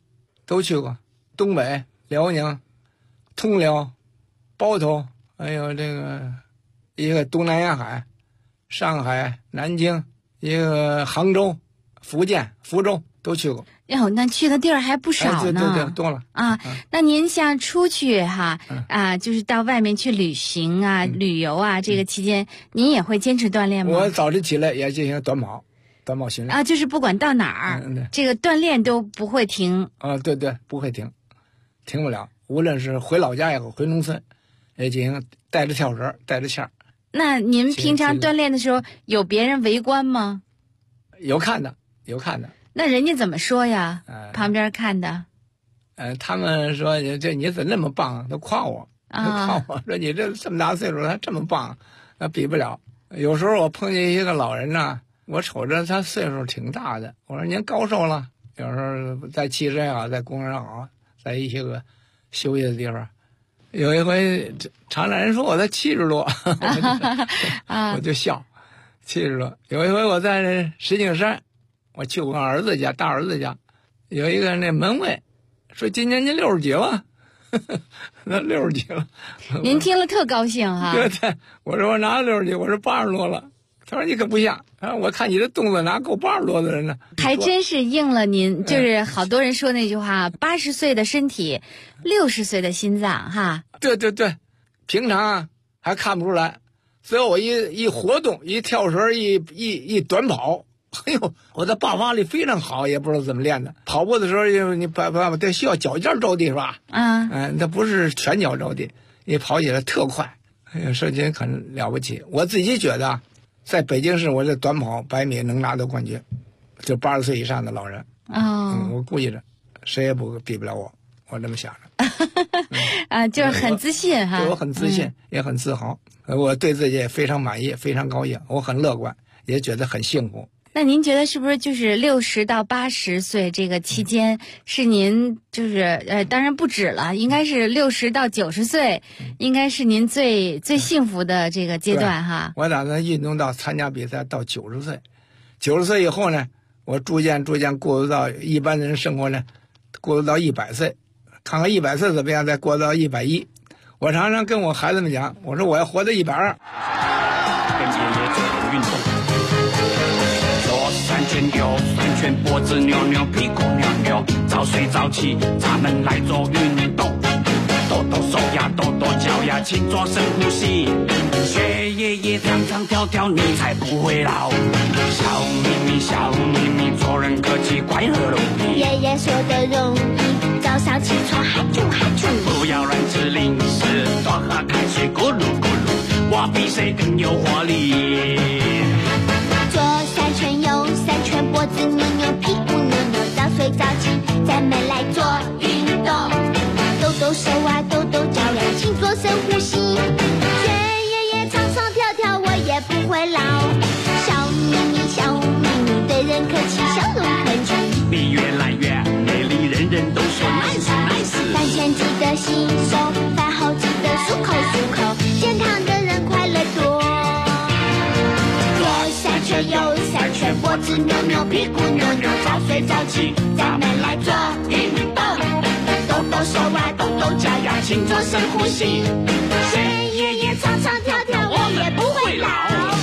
[SPEAKER 4] 都去过，东北、辽宁、通辽、包头，还有这个一个东南沿海，上海、南京，一个杭州、福建、福州都去过。
[SPEAKER 8] 哟，那去的地儿还不少呢。
[SPEAKER 4] 对，多了
[SPEAKER 8] 啊。那您像出去哈就是到外面去旅行啊、旅游啊，这个期间您也会坚持锻炼吗？
[SPEAKER 4] 我早晨起来也进行短跑训练
[SPEAKER 8] 啊，就是不管到哪儿，这个锻炼都不会停
[SPEAKER 4] 啊。对，不会停不了。无论是回老家也好，回农村，也进行带着跳绳，带着线儿。
[SPEAKER 8] 那您平常锻炼的时候有别人围观吗？
[SPEAKER 4] 有看的。
[SPEAKER 8] 那人家怎么说呀？旁边看的。
[SPEAKER 4] 他们说你怎么那么棒，都夸我，夸我说你这么大岁数还这么棒，那比不了。有时候我碰见一个老人呢，我瞅着他岁数挺大的，我说您高寿了？有时候在汽车也好，在公园也好，在一些个休息的地方，有一回常人说我才70多，我就笑，70多。有一回我在石景山。我去我大儿子家，有一个那门卫说今年您60几了，那60几了。
[SPEAKER 8] 您听了特高兴哈。
[SPEAKER 4] 对，我说我哪60几，我说80多了。他说你可不像，我看你这动作哪够80多的人呢？
[SPEAKER 8] 还真是应了您，就是好多人说那句话，80岁的身体，60岁的心脏哈。
[SPEAKER 4] 对，平常还看不出来，所以我一活动，一跳绳，一短跑。哎呦，我的爆发力非常好，也不知道怎么练的。跑步的时候，你得需要脚尖着地是吧？那不是全脚着地，你跑起来特快。哎呀，射箭很了不起。我自己觉得，在北京市，我这短跑100米能拿到冠军，就80岁以上的老人。我估计着，谁也比不了我这么想
[SPEAKER 8] 着。就是很自信哈。
[SPEAKER 4] 对，我很自信，也很自豪。我对自己也非常满意，非常高兴，我很乐观，也觉得很幸福。
[SPEAKER 8] 那您觉得是不是就是60到80岁这个期间是您就是当然不止了，应该是60到90岁，应该是您最幸福的这个阶段哈。
[SPEAKER 4] 我打算运动到参加比赛到90岁，90岁以后呢，我逐渐过渡到一般人生活呢，过渡到100岁，看看100岁怎么样，再过渡到110。我常常跟我孩子们讲，我说我要活到120。
[SPEAKER 2] 跟爷爷做点运动。3圈右3圈，脖子扭扭，屁股扭扭，早睡早起，咱们来做运动，抖抖手呀，抖抖脚呀，勤做深呼吸，学爷爷唱唱跳跳，你才不会老。笑眯眯，做人客气，快乐容易。
[SPEAKER 7] 爷爷说的容易，早上起床嗨啾，
[SPEAKER 2] 不要乱吃零食，多喝开水，咕噜咕噜，我比谁更有活力。
[SPEAKER 7] 左3圈右3圈，脖子扭扭，屁股扭扭，早睡早起，咱们来做运动，抖抖手啊，抖抖脚呀，勤做深呼吸，学爷爷唱唱跳跳，我也不会老。笑眯眯，对人客气，笑容可掬，
[SPEAKER 2] 你越来越美丽，人人都说 nice。
[SPEAKER 7] 饭前记得洗手，饭后记得漱口，健康的人快乐多。3圈右3圈，脖子扭扭，屁股扭扭，早睡早起，咱们来做运动，抖抖手啊，抖抖脚呀，勤做深呼吸，学爷爷唱唱跳跳，我也不会老。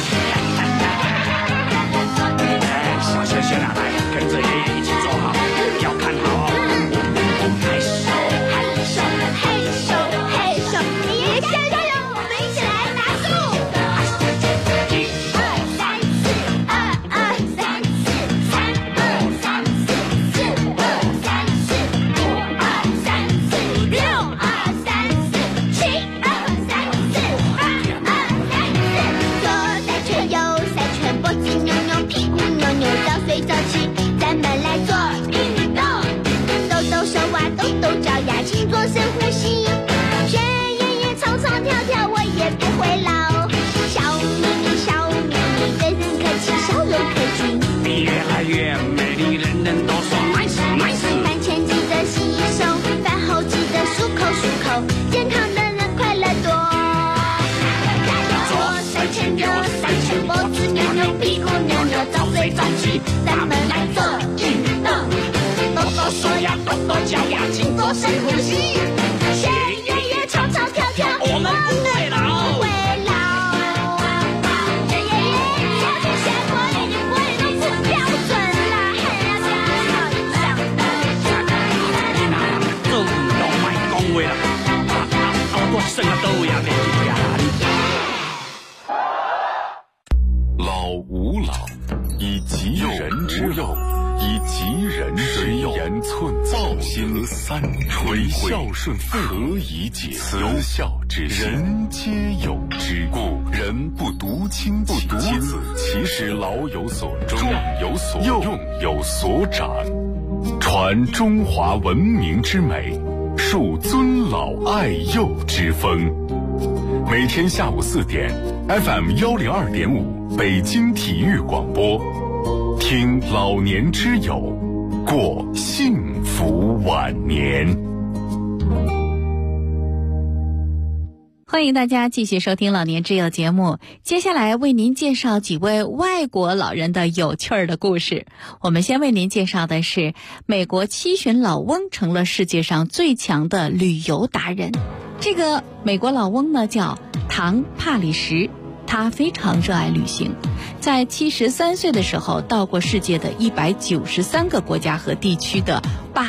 [SPEAKER 2] 小学学俩来，跟着爷爷一起做好，要看好。
[SPEAKER 7] 嘿咻，爷爷加油，我们一起来打数。早起，咱们来做运动，抖抖手啊，抖抖脚呀，勤做深呼吸，学爷爷唱唱跳跳，我也不会老。笑眯眯，对人客气，笑容可掬，
[SPEAKER 2] 你越来越美丽，人人都说 nice。
[SPEAKER 7] 饭前记得洗手，饭后记得漱口，健康的人快乐多。左3圈右3圈，脖子扭扭，屁股扭扭，早睡早起，咱们来做运动，抖抖手呀，抖抖脚呀，
[SPEAKER 1] 以吉人之言寸报心三垂孝顺父何以解慈孝之心，人皆有之。故人不独亲其亲，其实老有所终，壮有所用，有所长。传中华文明之美，树尊老爱幼之风。每天下午4点 FM 102.5北京体育广播，听老年之友，过幸福晚年。
[SPEAKER 8] 欢迎大家继续收听老年之友节目，接下来为您介绍几位外国老人的有趣儿的故事。我们先为您介绍的是美国7旬老翁成了世界上最强的旅游达人。这个美国老翁呢叫唐·帕里什，他非常热爱旅行，在73岁的时候到过世界的193个国家和地区的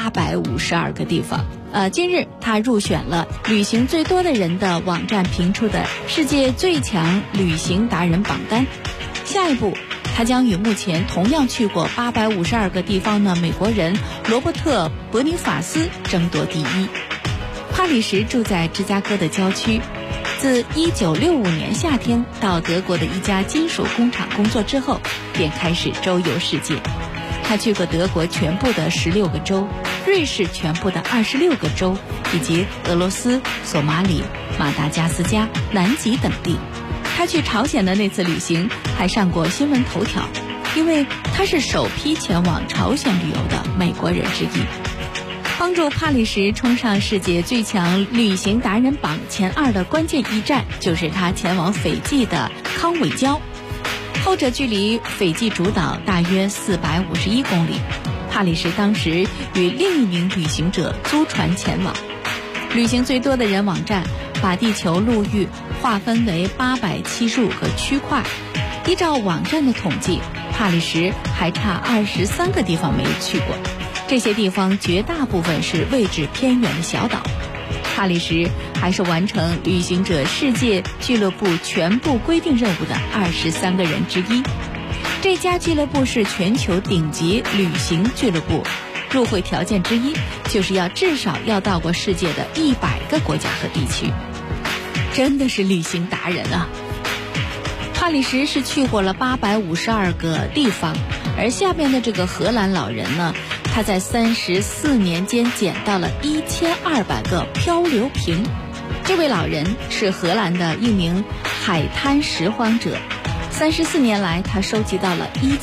[SPEAKER 8] 852个地方。今日他入选了旅行最多的人的网站评出的世界最强旅行达人榜单。下一步他将与目前同样去过852个地方的美国人罗伯特·伯尼法斯争夺第一。帕里什住在芝加哥的郊区，自1965年夏天到德国的一家金属工厂工作之后，便开始周游世界。他去过德国全部的16个州，瑞士全部的26个州，以及俄罗斯、索马里、马达加斯加、南极等地。他去朝鲜的那次旅行还上过新闻头条，因为他是首批前往朝鲜旅游的美国人之一。帮助帕里什冲上世界最强旅行达人榜前2的关键一站，就是他前往斐济的康韦礁。后者距离斐济主岛大约451公里。帕里什当时与另一名旅行者租船前往。旅行最多的人网站把地球陆域划分为875个区块。依照网站的统计，帕里什还差23个地方没去过。这些地方绝大部分是位置偏远的小岛。帕里什还是完成旅行者世界俱乐部全部规定任务的23个人之一。这家俱乐部是全球顶级旅行俱乐部，入会条件之一就是至少要到过世界的100个国家和地区。真的是旅行达人啊！帕里什是去过了852个地方，而下面的这个荷兰老人呢，他在34年间捡到了1200个漂流瓶。这位老人是荷兰的一名海滩拾荒者，34年来他收集到了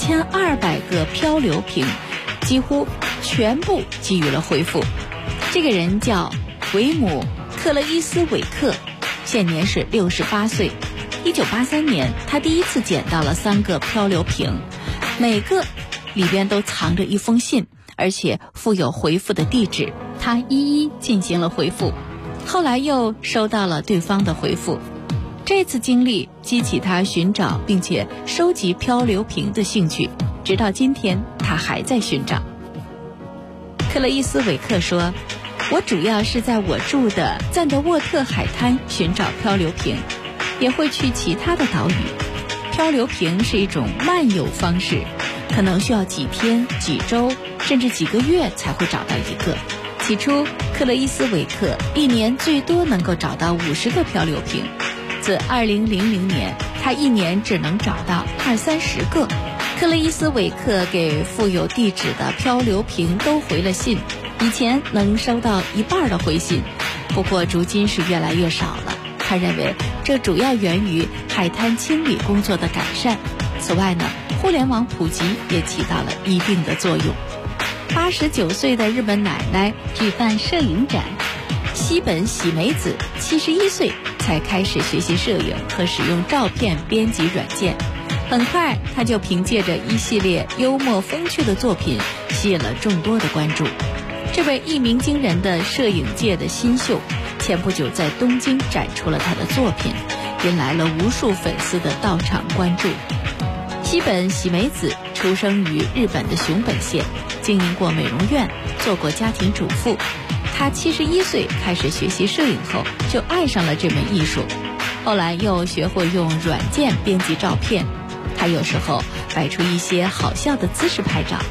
[SPEAKER 8] 1200个漂流瓶，几乎全部给予了回复。这个人叫维姆·克勒伊斯韦克，现年是68岁。1983年他第一次捡到了3个漂流瓶，每个里边都藏着一封信，而且附有回复的地址，他一一进行了回复。后来又收到了对方的回复。这次经历激起他寻找并且收集漂流瓶的兴趣，直到今天他还在寻找。克勒伊斯韦克说，我主要是在我住的赞德沃特海滩寻找漂流瓶，也会去其他的岛屿。漂流瓶是一种漫游方式，可能需要几天、几周甚至几个月才会找到一个。起初克勒伊斯韦克一年最多能够找到50个漂流瓶，自2000年他一年只能找到20-30个。克勒伊斯韦克给附有地址的漂流瓶都回了信，以前能收到一半的回信，不过如今是越来越少了。他认为这主要源于海滩清理工作的改善。此外呢，互联网普及也起到了一定的作用。89岁的日本奶奶举办摄影展，西本喜美子71岁才开始学习摄影和使用照片编辑软件。很快她就凭借着一系列幽默风趣的作品吸引了众多的关注。这位一鸣惊人的摄影界的新秀，前不久在东京展出了他的作品，引来了无数粉丝的到场关注。西本喜美子出生于日本的熊本县，经营过美容院，做过家庭主妇。她71岁开始学习摄影后，就爱上了这门艺术，后来又学会用软件编辑照片。她有时候摆出一些好笑的姿势拍照，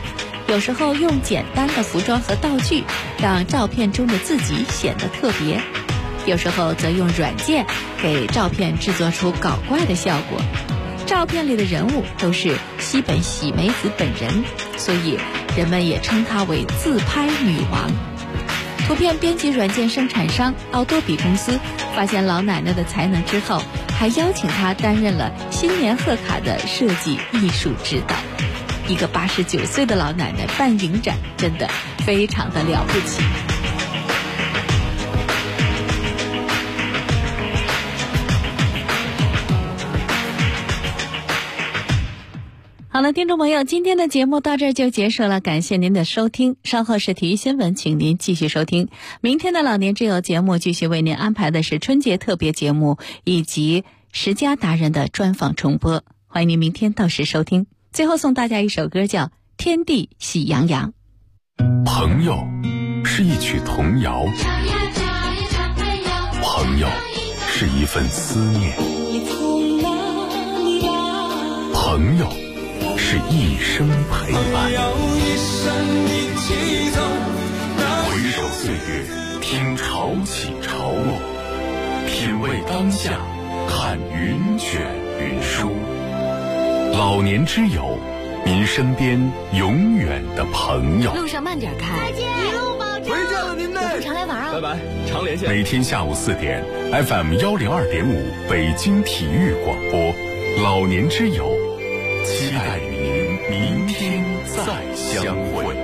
[SPEAKER 8] 有时候用简单的服装和道具，让照片中的自己显得特别；有时候则用软件给照片制作出搞怪的效果。照片里的人物都是西本喜美子本人，所以人们也称她为自拍女王。图片编辑软件生产商奥多比公司发现老奶奶的才能之后，还邀请她担任了新年贺卡的设计艺术指导。一个89岁的老奶奶办影展，真的非常的了不起。好了，听众朋友，今天的节目到这儿就结束了，感谢您的收听。稍后是体育新闻，请您继续收听。明天的老年之友节目继续为您安排的是春节特别节目以及10佳达人的专访重播，欢迎您明天到时收听。最后送大家一首歌，叫《天地喜洋洋》。
[SPEAKER 1] 朋友是一曲童谣，朋友是一份思念，朋友是一生陪伴。回首岁月，听潮起潮落，品味当下，看云卷云舒。老年之友，您身边永远的朋友。
[SPEAKER 5] 路上慢点开，
[SPEAKER 7] 再见，一路保重。
[SPEAKER 9] 回见了您嘞，
[SPEAKER 5] 有空常来玩啊！
[SPEAKER 9] 拜拜，常联系。
[SPEAKER 1] 每天下午4点 ，FM 102.5北京体育广播，老年之友，期待与您明天再相会。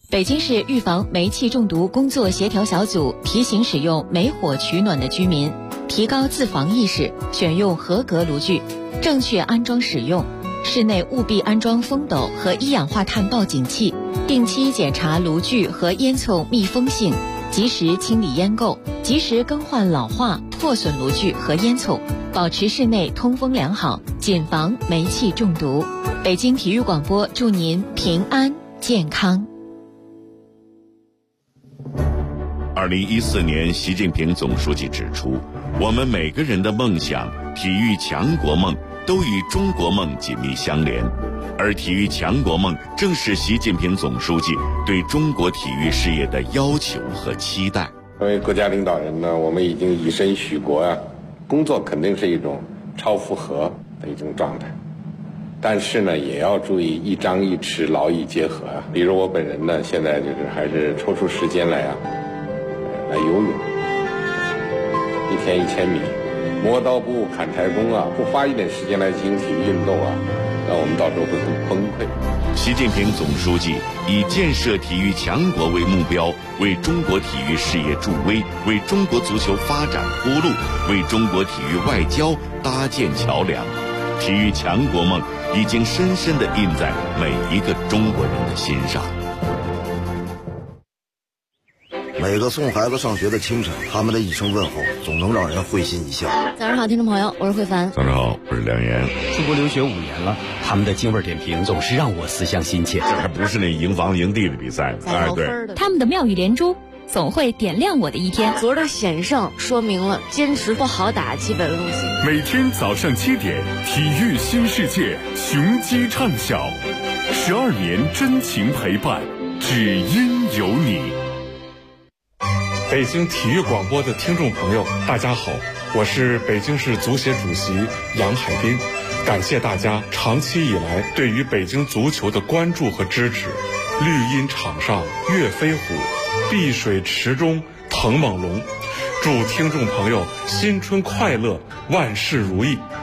[SPEAKER 5] 北京市预防煤气中毒工作协调小组提醒使用煤火取暖的居民提高自防意识，选用合格炉具，正确安装使用。室内务必安装风斗和一氧化碳报警器，定期检查炉具和烟囱密封性，及时清理烟垢，及时更换老化、破损炉具和烟囱，保持室内通风良好，谨防煤气中毒。北京体育广播祝您平安健康。
[SPEAKER 9] 2014年，习近平总书记指出，我们每个人的梦想、体育强国梦都与中国梦紧密相连，而体育强国梦正是习近平总书记对中国体育事业的要求和期待。
[SPEAKER 10] 作为国家领导人呢，我们已经以身许国啊，工作肯定是一种超负荷的一种状态，但是呢，也要注意一张一弛，劳逸结合啊。比如我本人呢，现在还是抽出时间来游泳，一天1000米，磨刀不误砍柴工啊，不花一点时间来进行体育运动啊，那我们到时候会很崩溃。
[SPEAKER 9] 习近平总书记以建设体育强国为目标，为中国体育事业助威，为中国足球发展铺路，为中国体育外交搭建桥梁。体育强国梦已经深深地印在每一个中国人的心上。
[SPEAKER 11] 每个送孩子上学的清晨，他们的一声问候总能让人会心一笑。
[SPEAKER 8] 早上好，听众朋友，我是慧凡。
[SPEAKER 9] 早上好，我是梁岩。
[SPEAKER 6] 出国留学5年了，他们的京味点评总是让我思乡心切。
[SPEAKER 9] 这还不是那营房营地的比赛，哎，对，
[SPEAKER 8] 他们的妙语连珠总会点亮我的一天。
[SPEAKER 12] 昨儿的险胜说明了坚持不好打基本路线。
[SPEAKER 1] 每天早上7点，体育新世界，雄鸡唱晓，12年真情陪伴，只因有你。
[SPEAKER 13] 北京体育广播的听众朋友，大家好，我是北京市足协主席杨海滨，感谢大家长期以来对于北京足球的关注和支持。绿茵场上跃飞虎，碧水池中腾猛龙。祝听众朋友新春快乐，万事如意。